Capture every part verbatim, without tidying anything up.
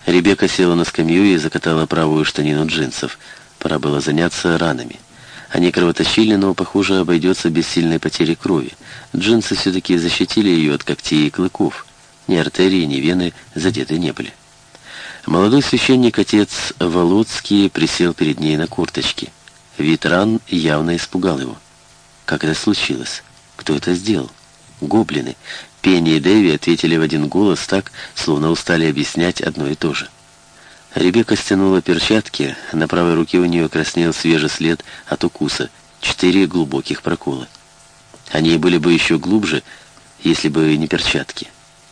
Ребекка села на скамью и закатала правую штанину джинсов. Пора было заняться ранами. Они кровоточили, но, похоже, обойдется без сильной потери крови. Джинсы все-таки защитили ее от когтей и клыков. Ни артерии, ни вены задеты не были. Молодой священник, отец Володский, присел перед ней на корточки. Вид ран явно испугал его. Как это случилось? Кто это сделал? Гоблины. Пенни и Дэви ответили в один голос так, словно устали объяснять одно и то же. Ребекка стянула перчатки, на правой руке у нее краснел свежий след от укуса, четыре глубоких прокола. Они были бы еще глубже, если бы не перчатки.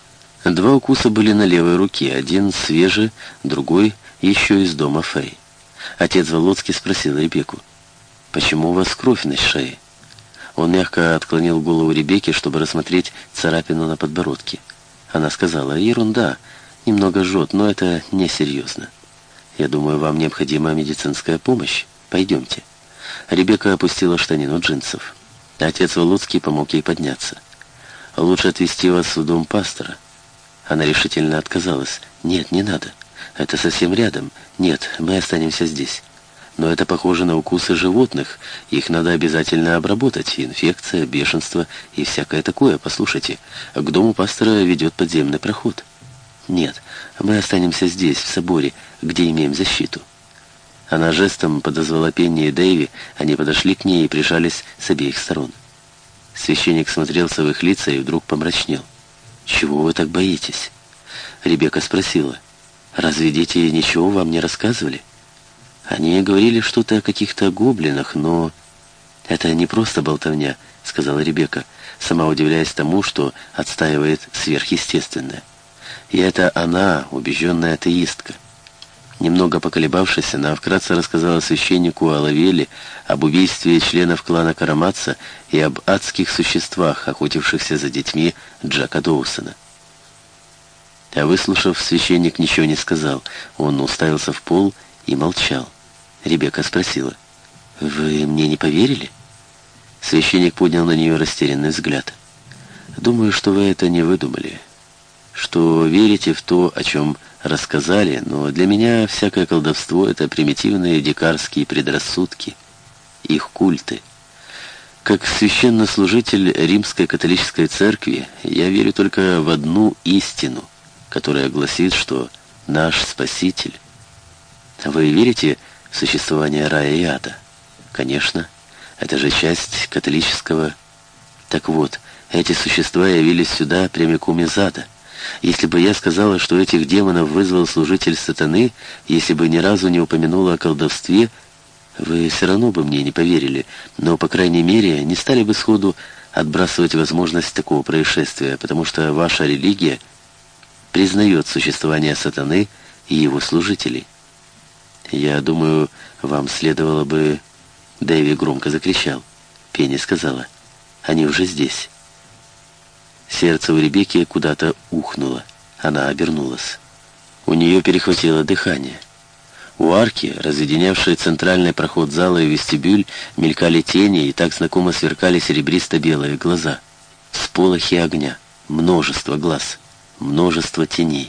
Два укуса были на левой руке, один свежий, другой еще из дома Фэй. Отец Володский спросил Ребекку: «Почему у вас кровь на шее?» Он мягко отклонил голову Ребекки, чтобы рассмотреть царапину на подбородке. Она сказала: «Ерунда, немного жжет, но это несерьезно. Я думаю, вам необходима медицинская помощь. Пойдемте». Ребекка опустила штанину джинсов. Отец Володский помог ей подняться. «Лучше отвезти вас в дом пастора». Она решительно отказалась. «Нет, не надо. Это совсем рядом. Нет, мы останемся здесь. Но это похоже на укусы животных. Их надо обязательно обработать. Инфекция, бешенство и всякое такое. Послушайте, к дому пастора ведет подземный проход». «Нет, мы останемся здесь, в соборе, где имеем защиту». Она жестом подозвала Пенни и Дэйви. Они подошли к ней и прижались с обеих сторон. Священник смотрелся в их лица и вдруг помрачнел. «Чего вы так боитесь?» Ребекка спросила: «Разве дети ничего вам не рассказывали?» «Они говорили что-то о каких-то гоблинах, но...» «Это не просто болтовня», — сказала Ребекка, сама удивляясь тому, что отстаивает сверхъестественное. И это она, убежденная атеистка. Немного поколебавшись, она вкратце рассказала священнику о Лавеле, об убийстве членов клана Караматца и об адских существах, охотившихся за детьми Джека Доусона. А выслушав, священник ничего не сказал. Он уставился в пол и молчал. Ребекка спросила: «Вы мне не поверили?» Священник поднял на нее растерянный взгляд. «Думаю, что вы это не выдумали, что верите в то, о чем рассказали, но для меня всякое колдовство — это примитивные дикарские предрассудки, их культы. Как священнослужитель Римской католической церкви я верю только в одну истину, которая гласит, что наш Спаситель». «Вы верите в существование рая и ада?» «Конечно, это же часть католического...» «Так вот, эти существа явились сюда прямиком из ада. Если бы я сказала, что этих демонов вызвал служитель сатаны, если бы ни разу не упомянула о колдовстве, вы все равно бы мне не поверили, но, по крайней мере, не стали бы сходу отбрасывать возможность такого происшествия, потому что ваша религия признает существование сатаны и его служителей. Я думаю, вам следовало бы...» Дэви громко закричал. Пенни сказала: «Они уже здесь». Сердце у Ребекки куда-то ухнуло. Она обернулась. У нее перехватило дыхание. У арки, разъединявшей центральный проход зала и вестибюль, мелькали тени, и так знакомо сверкали серебристо-белые глаза. Сполохи огня, множество глаз, множество теней.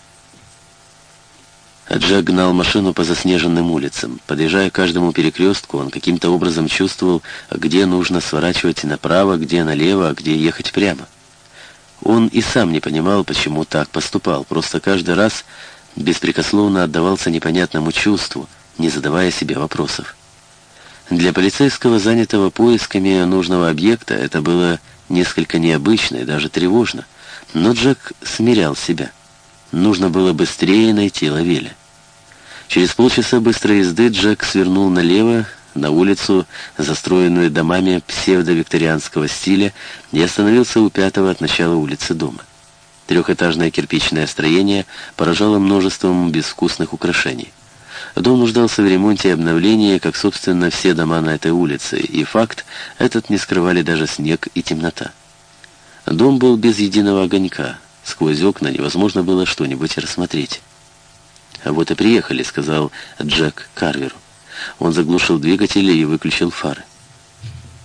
Джек гнал машину по заснеженным улицам. Подъезжая к каждому перекрестку, он каким-то образом чувствовал, где нужно сворачивать направо, где налево, а где ехать прямо. Он и сам не понимал, почему так поступал, просто каждый раз беспрекословно отдавался непонятному чувству, не задавая себе вопросов. Для полицейского, занятого поисками нужного объекта, это было несколько необычно и даже тревожно, но Джек смирял себя. Нужно было быстрее найти Лавеля. Через полчаса быстрой езды Джек свернул налево, на улицу, застроенную домами псевдовикторианского стиля, и остановился у пятого от начала улицы дома. Трехэтажное кирпичное строение поражало множеством безвкусных украшений. Дом нуждался в ремонте и обновлении, как, собственно, все дома на этой улице, и факт этот не скрывали даже снег и темнота. Дом был без единого огонька. Сквозь окна невозможно было что-нибудь рассмотреть. «А вот и приехали», — сказал Джек Карверу. Он заглушил двигатель и выключил фары.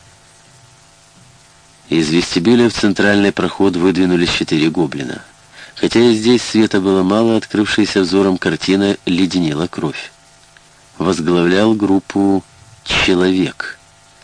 Из вестибюля в центральный проход выдвинулись четыре гоблина. Хотя и здесь света было мало, открывшаяся взором картина леденила кровь. Возглавлял группу человек.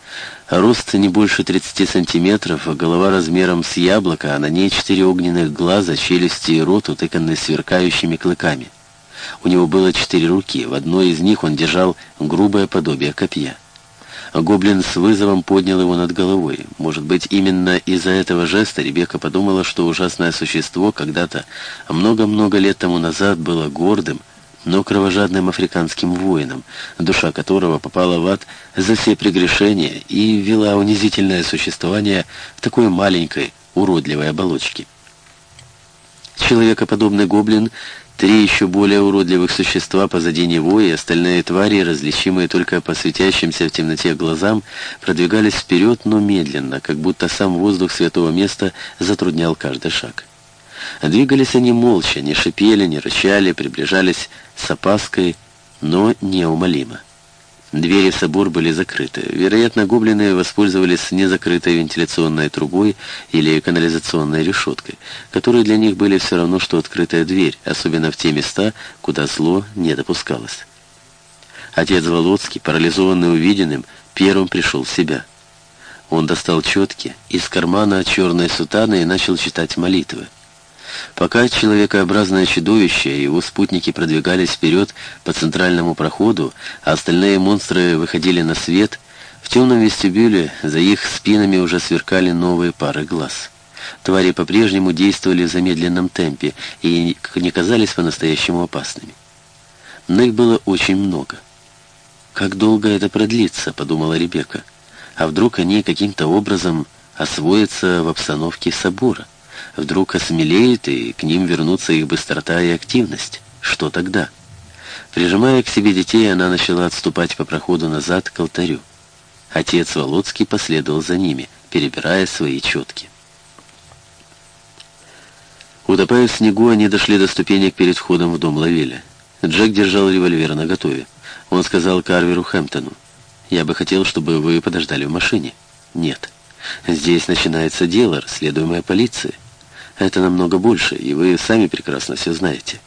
Рост не больше тридцати сантиметров, а голова размером с яблоко, а на ней четыре огненных глаза, челюсти и рот, утыканные сверкающими клыками. У него было четыре руки, в одной из них он держал грубое подобие копья. Гоблин с вызовом поднял его над головой. Может быть, именно из-за этого жеста Ребекка подумала, что ужасное существо когда-то, много-много лет тому назад, было гордым, но кровожадным африканским воином, душа которого попала в ад за все прегрешения и вела унизительное существование в такой маленькой, уродливой оболочке. Человекоподобный гоблин, три еще более уродливых существа позади него и остальные твари, различимые только по светящимся в темноте глазам, продвигались вперед, но медленно, как будто сам воздух святого места затруднял каждый шаг. Двигались они молча, не шипели, не рычали, приближались с опаской, но неумолимо. Двери в собор были закрыты. Вероятно, гоблины воспользовались незакрытой вентиляционной трубой или канализационной решеткой, которые для них были все равно, что открытая дверь, особенно в те места, куда зло не допускалось. Отец Володский, парализованный увиденным, первым пришел в себя. Он достал четки из кармана черной сутаны и начал читать молитвы. Пока человекообразное чудовище и его спутники продвигались вперед по центральному проходу, а остальные монстры выходили на свет, в темном вестибюле за их спинами уже сверкали новые пары глаз. Твари по-прежнему действовали в замедленном темпе и не казались по-настоящему опасными. Но их было очень много. «Как долго это продлится?» — подумала Ребекка. «А вдруг они каким-то образом освоятся в обстановке собора? Вдруг осмелеют, и к ним вернутся их быстрота и активность? Что тогда?» Прижимая к себе детей, она начала отступать по проходу назад к алтарю. Отец Володский последовал за ними, перебирая свои четки. Утопая в снегу, они дошли до ступенек перед входом в дом Лавеля. Джек держал револьвер наготове. Он сказал Карверу Хэмптону: «Я бы хотел, чтобы вы подождали в машине». «Нет. Здесь начинается дело, расследуемое полицией. Это намного больше, и вы сами прекрасно все знаете».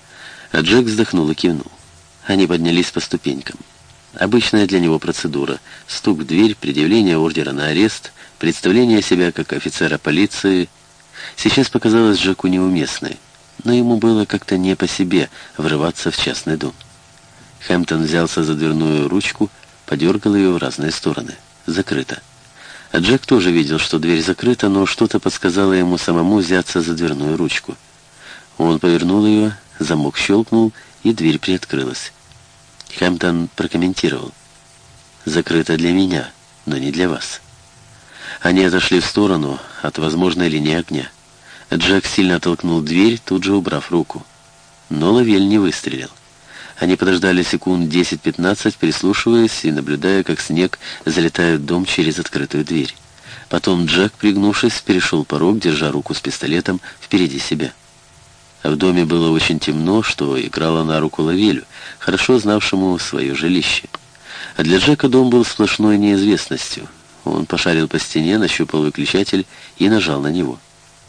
А Джек вздохнул и кивнул. Они поднялись по ступенькам. Обычная для него процедура: стук в дверь, предъявление ордера на арест, представление себя как офицера полиции. Сейчас показалось Джеку неуместной, но ему было как-то не по себе врываться в частный дом. Хэмптон взялся за дверную ручку, подергал ее в разные стороны. Закрыто. А Джек тоже видел, что дверь закрыта, но что-то подсказало ему самому взяться за дверную ручку. Он повернул ее, замок щелкнул, и дверь приоткрылась. Хэмптон прокомментировал: «Закрыто для меня, но не для вас». Они отошли в сторону от возможной линии огня. Джек сильно оттолкнул дверь, тут же убрав руку. Но Лавель не выстрелил. Они подождали секунд десять-пятнадцать, прислушиваясь и наблюдая, как снег залетает в дом через открытую дверь. Потом Джек, пригнувшись, перешел порог, держа руку с пистолетом впереди себя. В доме было очень темно, что играло на руку Лавелю, хорошо знавшему свое жилище. А для Джека дом был сплошной неизвестностью. Он пошарил по стене, нащупал выключатель и нажал на него.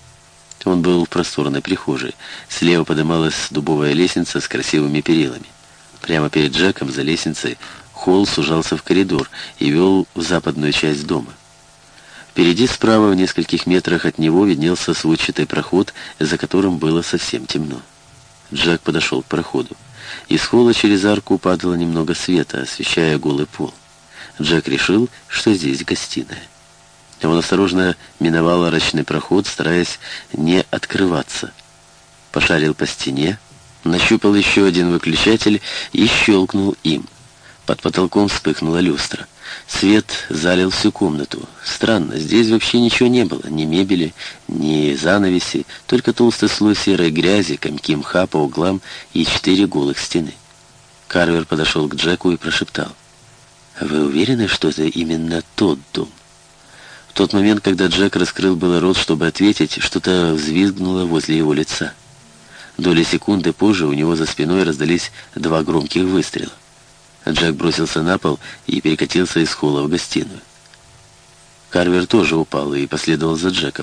Он был в просторной прихожей. Слева поднималась дубовая лестница с красивыми перилами. Прямо перед Джеком за лестницей холл сужался в коридор и вел в западную часть дома. Впереди справа, в нескольких метрах от него, виднелся сводчатый проход, за которым было совсем темно. Джек подошел к проходу. Из холла через арку падало немного света, освещая голый пол. Джек решил, что здесь гостиная. Он осторожно миновал арочный проход, стараясь не открываться. Пошарил по стене, нащупал еще один выключатель и щелкнул им. Под потолком вспыхнула люстра. Свет залил всю комнату. Странно, здесь вообще ничего не было. Ни мебели, ни занавеси, только толстый слой серой грязи, комки мха по углам и четыре голых стены. Карвер подошел к Джеку и прошептал: «Вы уверены, что это именно тот дом?» В тот момент, когда Джек раскрыл было рот, чтобы ответить, что-то взвизгнуло возле его лица. Доли секунды позже у него за спиной раздались два громких выстрела. Джек бросился на пол и перекатился из холла в гостиную. Карвер тоже упал и последовал за Джеком.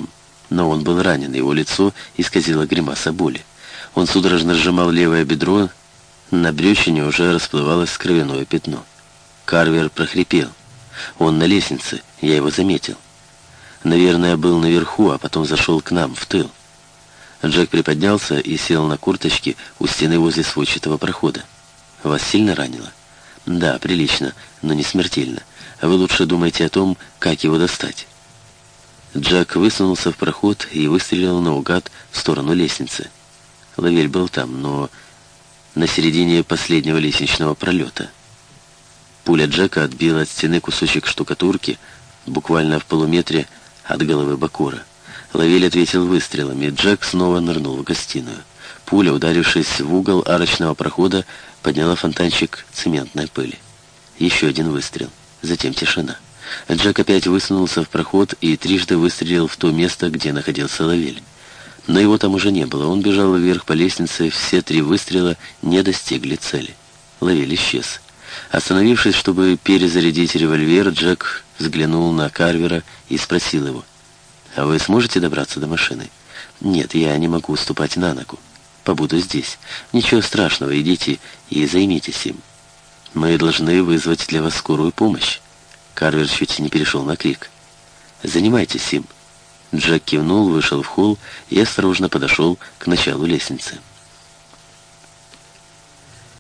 Но он был ранен, его лицо исказило гримаса боли. Он судорожно сжимал левое бедро, на брючине уже расплывалось кровяное пятно. Карвер прохрипел. «Он на лестнице, я его заметил. Наверное, был наверху, а потом зашел к нам, в тыл». Джек приподнялся и сел на курточке у стены возле сводчатого прохода. «Вас сильно ранило?» «Да, прилично, но не смертельно. Вы лучше думайте о том, как его достать». Джек высунулся в проход и выстрелил наугад в сторону лестницы. Лавель был там, но на середине последнего лестничного пролета. Пуля Джека отбила от стены кусочек штукатурки, буквально в полуметре от головы Бакура. Лавель ответил выстрелами. Джек снова нырнул в гостиную. Пуля, ударившись в угол арочного прохода, подняла фонтанчик цементной пыли. Еще один выстрел. Затем тишина. Джек опять высунулся в проход и трижды выстрелил в то место, где находился Лавель. Но его там уже не было. Он бежал вверх по лестнице, все три выстрела не достигли цели. Лавель исчез. Остановившись, чтобы перезарядить револьвер, Джек взглянул на Карвера и спросил его: «А вы сможете добраться до машины?» «Нет, я не могу ступать на ногу. Побуду здесь. Ничего страшного, идите и займитесь им. Мы должны вызвать для вас скорую помощь». Карвер чуть не перешел на крик. «Занимайтесь им». Джек кивнул, вышел в холл и осторожно подошел к началу лестницы.